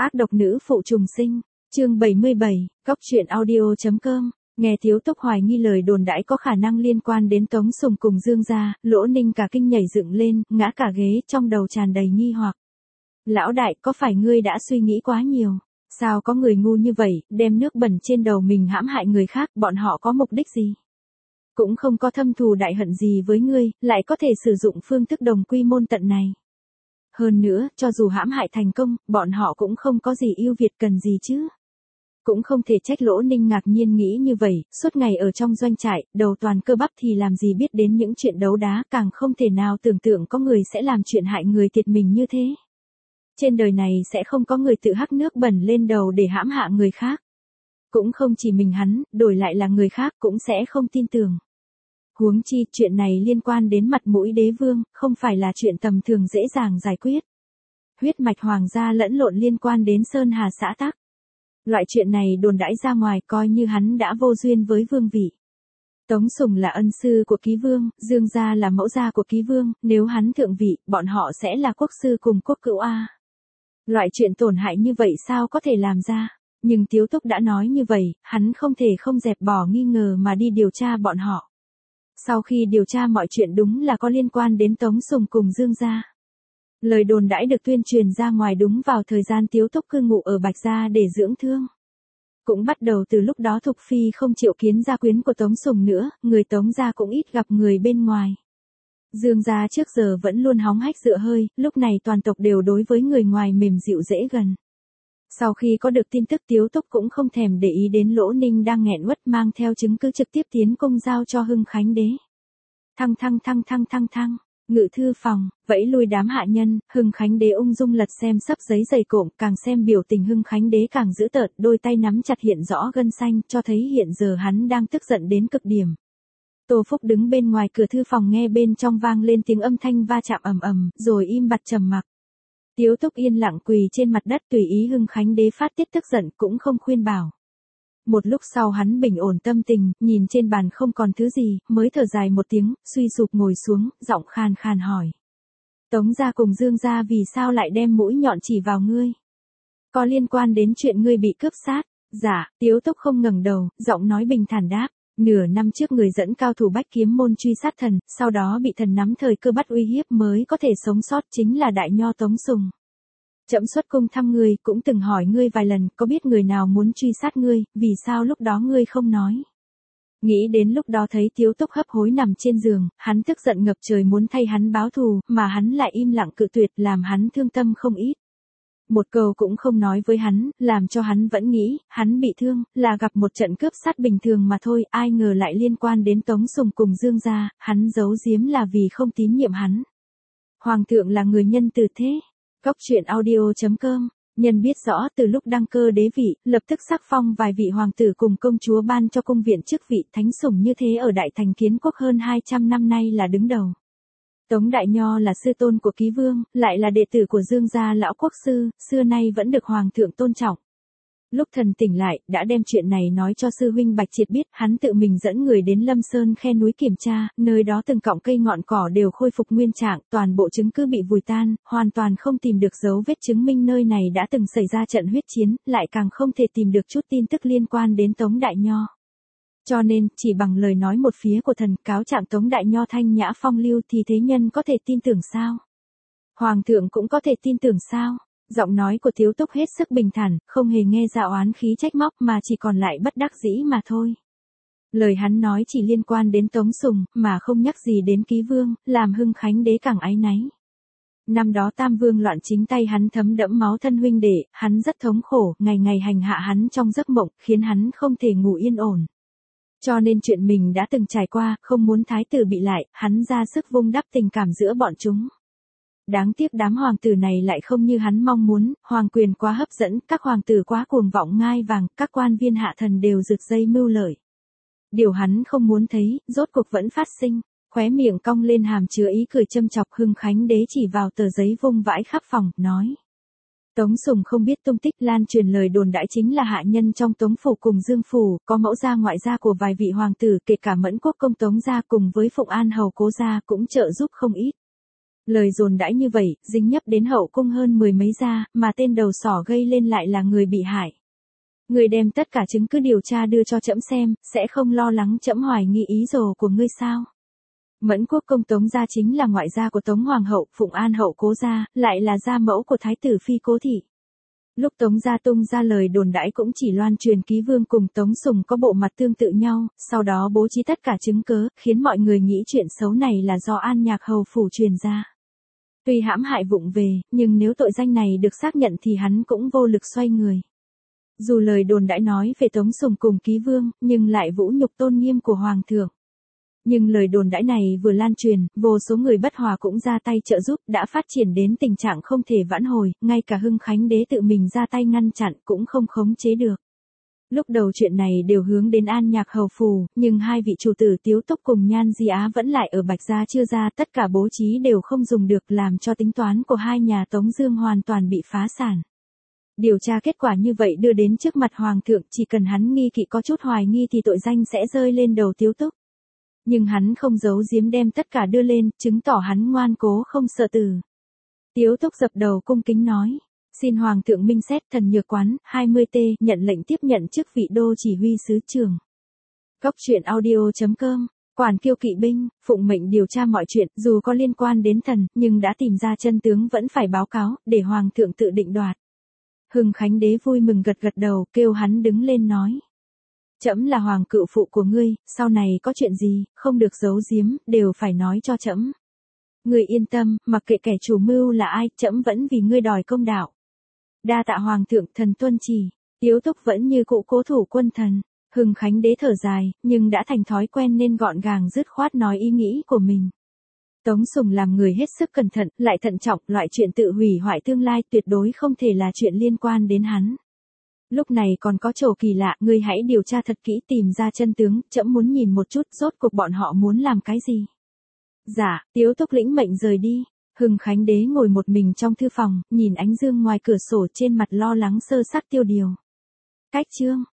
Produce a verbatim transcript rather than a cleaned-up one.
Ác độc nữ phụ trùng sinh, chương bảy mươi bảy, cóc truyện audio.com. Nghe Thiếu Túc hoài nghi lời đồn đãi có khả năng liên quan đến Tống Sùng cùng Dương gia, Lỗ Ninh cả kinh nhảy dựng lên, ngã cả ghế, trong đầu tràn đầy nghi hoặc. Lão đại, có phải ngươi đã suy nghĩ quá nhiều? Sao có người ngu như vậy, đem nước bẩn trên đầu mình hãm hại người khác, bọn họ có mục đích gì? Cũng không có thâm thù đại hận gì với ngươi, lại có thể sử dụng phương thức đồng quy môn tận này. Hơn nữa, cho dù hãm hại thành công, bọn họ cũng không có gì ưu việt cần gì chứ. Cũng không thể trách Lỗ Ninh ngạc nhiên nghĩ như vậy, suốt ngày ở trong doanh trại, đầu toàn cơ bắp thì làm gì biết đến những chuyện đấu đá, càng không thể nào tưởng tượng có người sẽ làm chuyện hại người thiệt mình như thế. Trên đời này sẽ không có người tự hắc nước bẩn lên đầu để hãm hạ người khác. Cũng không chỉ mình hắn, đổi lại là người khác cũng sẽ không tin tưởng. Huống chi, chuyện này liên quan đến mặt mũi đế vương, không phải là chuyện tầm thường dễ dàng giải quyết. Huyết mạch hoàng gia lẫn lộn liên quan đến Sơn Hà xã tắc. Loại chuyện này đồn đãi ra ngoài coi như hắn đã vô duyên với vương vị. Tống Sùng là ân sư của ký vương, Dương gia là mẫu gia của ký vương, nếu hắn thượng vị, bọn họ sẽ là quốc sư cùng quốc cữu A. Loại chuyện tổn hại như vậy sao có thể làm ra? Nhưng Tiếu Túc đã nói như vậy, hắn không thể không dẹp bỏ nghi ngờ mà đi điều tra bọn họ. Sau khi điều tra mọi chuyện đúng là có liên quan đến Tống Sùng cùng Dương gia. Lời đồn đãi được tuyên truyền ra ngoài đúng vào thời gian Tiếu Túc cư ngụ ở Bạch Gia để dưỡng thương. Cũng bắt đầu từ lúc đó Thục Phi không chịu kiến gia quyến của Tống Sùng nữa, người Tống gia cũng ít gặp người bên ngoài. Dương gia trước giờ vẫn luôn hóng hách dựa hơi, lúc này toàn tộc đều đối với người ngoài mềm dịu dễ gần. Sau khi có được tin tức Tiếu Túc cũng không thèm để ý đến Lỗ Ninh đang nghẹn uất mang theo chứng cứ trực tiếp tiến công giao cho Hưng Khánh đế. Thăng thăng thăng thăng thăng thăng, ngự thư phòng, vẫy lui đám hạ nhân, Hưng Khánh đế ung dung lật xem sấp giấy dày cộm, càng xem biểu tình Hưng Khánh đế càng dữ tợn, đôi tay nắm chặt hiện rõ gân xanh, cho thấy hiện giờ hắn đang tức giận đến cực điểm. Tô Phúc đứng bên ngoài cửa thư phòng nghe bên trong vang lên tiếng âm thanh va chạm ầm ầm, rồi im bặt trầm mặc. Tiếu Túc yên lặng quỳ trên mặt đất tùy ý Hưng Khánh đế phát tiết tức giận cũng không khuyên bảo. Một lúc sau hắn bình ổn tâm tình, nhìn trên bàn không còn thứ gì, mới thở dài một tiếng, suy sụp ngồi xuống, giọng khàn khàn hỏi. Tống gia cùng Dương gia vì sao lại đem mũi nhọn chỉ vào ngươi? Có liên quan đến chuyện ngươi bị cướp sát? Dạ, Tiếu Túc không ngẩng đầu, giọng nói bình thản đáp. Nửa năm trước người dẫn cao thủ bách kiếm môn truy sát thần, sau đó bị thần nắm thời cơ bắt uy hiếp mới có thể sống sót chính là đại nho Tống Sùng. Trẫm xuất cung thăm ngươi, cũng từng hỏi ngươi vài lần, có biết người nào muốn truy sát ngươi, vì sao lúc đó ngươi không nói. Nghĩ đến lúc đó thấy Tiếu Túc hấp hối nằm trên giường, hắn tức giận ngập trời muốn thay hắn báo thù, mà hắn lại im lặng cự tuyệt làm hắn thương tâm không ít. Một câu cũng không nói với hắn, làm cho hắn vẫn nghĩ, hắn bị thương, là gặp một trận cướp sát bình thường mà thôi, ai ngờ lại liên quan đến Tống Sùng cùng Dương gia, hắn giấu giếm là vì không tín nhiệm hắn. Hoàng thượng là người nhân từ thế. Cóc truyện audio.com, nhân biết rõ từ lúc đăng cơ đế vị, lập tức sắc phong vài vị hoàng tử cùng công chúa ban cho cung viện chức vị thánh sủng như thế ở Đại Thành Kiến Quốc hơn hai trăm năm nay là đứng đầu. Tống Đại Nho là sư tôn của ký vương, lại là đệ tử của Dương gia lão quốc sư, xưa nay vẫn được hoàng thượng tôn trọng. Lúc thần tỉnh lại, đã đem chuyện này nói cho sư huynh Bạch Triệt biết, hắn tự mình dẫn người đến Lâm Sơn khe núi kiểm tra, nơi đó từng cọng cây ngọn cỏ đều khôi phục nguyên trạng, toàn bộ chứng cứ bị vùi tan, hoàn toàn không tìm được dấu vết chứng minh nơi này đã từng xảy ra trận huyết chiến, lại càng không thể tìm được chút tin tức liên quan đến Tống Đại Nho. Cho nên, chỉ bằng lời nói một phía của thần cáo trạng Tống Đại Nho thanh nhã phong lưu thì thế nhân có thể tin tưởng sao? Hoàng thượng cũng có thể tin tưởng sao? Giọng nói của Tiếu Túc hết sức bình thản, không hề nghe ra oán khí trách móc mà chỉ còn lại bất đắc dĩ mà thôi. Lời hắn nói chỉ liên quan đến Tống Sùng, mà không nhắc gì đến ký vương, làm Hưng Khánh đế càng áy náy. Năm đó Tam Vương loạn chính tay hắn thấm đẫm máu thân huynh đệ, hắn rất thống khổ, ngày ngày hành hạ hắn trong giấc mộng, khiến hắn không thể ngủ yên ổn. Cho nên chuyện mình đã từng trải qua, không muốn thái tử bị lại, hắn ra sức vun đắp tình cảm giữa bọn chúng. Đáng tiếc đám hoàng tử này lại không như hắn mong muốn, hoàng quyền quá hấp dẫn, các hoàng tử quá cuồng vọng ngai vàng, các quan viên hạ thần đều rực dây mưu lợi. Điều hắn không muốn thấy, rốt cuộc vẫn phát sinh, khóe miệng cong lên hàm chứa ý cười châm chọc. Hưng Khánh đế chỉ vào tờ giấy vung vãi khắp phòng, nói. Tống Sùng không biết tung tích, lan truyền lời đồn đãi chính là hạ nhân trong Tống phủ cùng Dương phủ, có mẫu gia ngoại gia của vài vị hoàng tử, kể cả Mẫn Quốc công Tống gia cùng với Phụng An hầu cố gia cũng trợ giúp không ít. Lời đồn đãi như vậy, dính nhấp đến hậu cung hơn mười mấy gia, mà tên đầu sỏ gây lên lại là người bị hại. Ngươi đem tất cả chứng cứ điều tra đưa cho trẫm xem, sẽ không lo lắng trẫm hoài nghi ý đồ của ngươi sao? Mẫn Quốc công Tống gia chính là ngoại gia của Tống Hoàng hậu, Phụng An hậu Cố gia, lại là gia mẫu của Thái tử Phi Cố thị. Lúc Tống gia tung ra lời đồn đãi cũng chỉ loan truyền Ký Vương cùng Tống Sùng có bộ mặt tương tự nhau, sau đó bố trí tất cả chứng cớ, khiến mọi người nghĩ chuyện xấu này là do An Nhạc hầu phủ truyền ra. Tuy hãm hại vụng về, nhưng nếu tội danh này được xác nhận thì hắn cũng vô lực xoay người. Dù lời đồn đãi nói về Tống Sùng cùng Ký Vương, nhưng lại vũ nhục tôn nghiêm của Hoàng thượng. Nhưng lời đồn đãi này vừa lan truyền, vô số người bất hòa cũng ra tay trợ giúp, đã phát triển đến tình trạng không thể vãn hồi, ngay cả Hưng Khánh đế tự mình ra tay ngăn chặn cũng không khống chế được. Lúc đầu chuyện này đều hướng đến An Nhạc hầu phủ, nhưng hai vị chủ tử Tiếu Túc cùng Nhan Di Á vẫn lại ở Bạch gia chưa ra, tất cả bố trí đều không dùng được, làm cho tính toán của hai nhà Tống Dương hoàn toàn bị phá sản. Điều tra kết quả như vậy đưa đến trước mặt Hoàng thượng, chỉ cần hắn nghi kỵ có chút hoài nghi thì tội danh sẽ rơi lên đầu Tiếu Túc. Nhưng hắn không giấu giếm đem tất cả đưa lên, chứng tỏ hắn ngoan cố không sợ tử. Tiếu Túc dập đầu cung kính nói, xin Hoàng thượng minh xét. Thần Nhược Quán, hai mươi T, nhận lệnh tiếp nhận chức vị đô chỉ huy sứ trưởng. Cốc truyện audio chấm com, Quản Kiêu kỵ binh, phụng mệnh điều tra mọi chuyện, dù có liên quan đến thần, nhưng đã tìm ra chân tướng vẫn phải báo cáo, để Hoàng thượng tự định đoạt. Hưng Khánh đế vui mừng gật gật đầu, kêu hắn đứng lên nói. Trẫm là hoàng cựu phụ của ngươi, sau này có chuyện gì, không được giấu giếm, đều phải nói cho trẫm. Ngươi yên tâm, mặc kệ kẻ chủ mưu là ai, trẫm vẫn vì ngươi đòi công đạo. Đa tạ Hoàng thượng, thần tuân chỉ. Tiếu Túc vẫn như cũ cố thủ quân thần. Hưng Khánh đế thở dài, nhưng đã thành thói quen nên gọn gàng dứt khoát nói ý nghĩ của mình. Tống Sùng làm người hết sức cẩn thận, lại thận trọng, loại chuyện tự hủy hoại tương lai tuyệt đối không thể là chuyện liên quan đến hắn. Lúc này còn có chỗ kỳ lạ, ngươi hãy điều tra thật kỹ tìm ra chân tướng, trẫm muốn nhìn một chút rốt cuộc bọn họ muốn làm cái gì. Dạ, Tiếu Túc lĩnh mệnh rời đi. Hưng Khánh đế ngồi một mình trong thư phòng, nhìn ánh dương ngoài cửa sổ, trên mặt lo lắng sơ sắc tiêu điều. Cách chương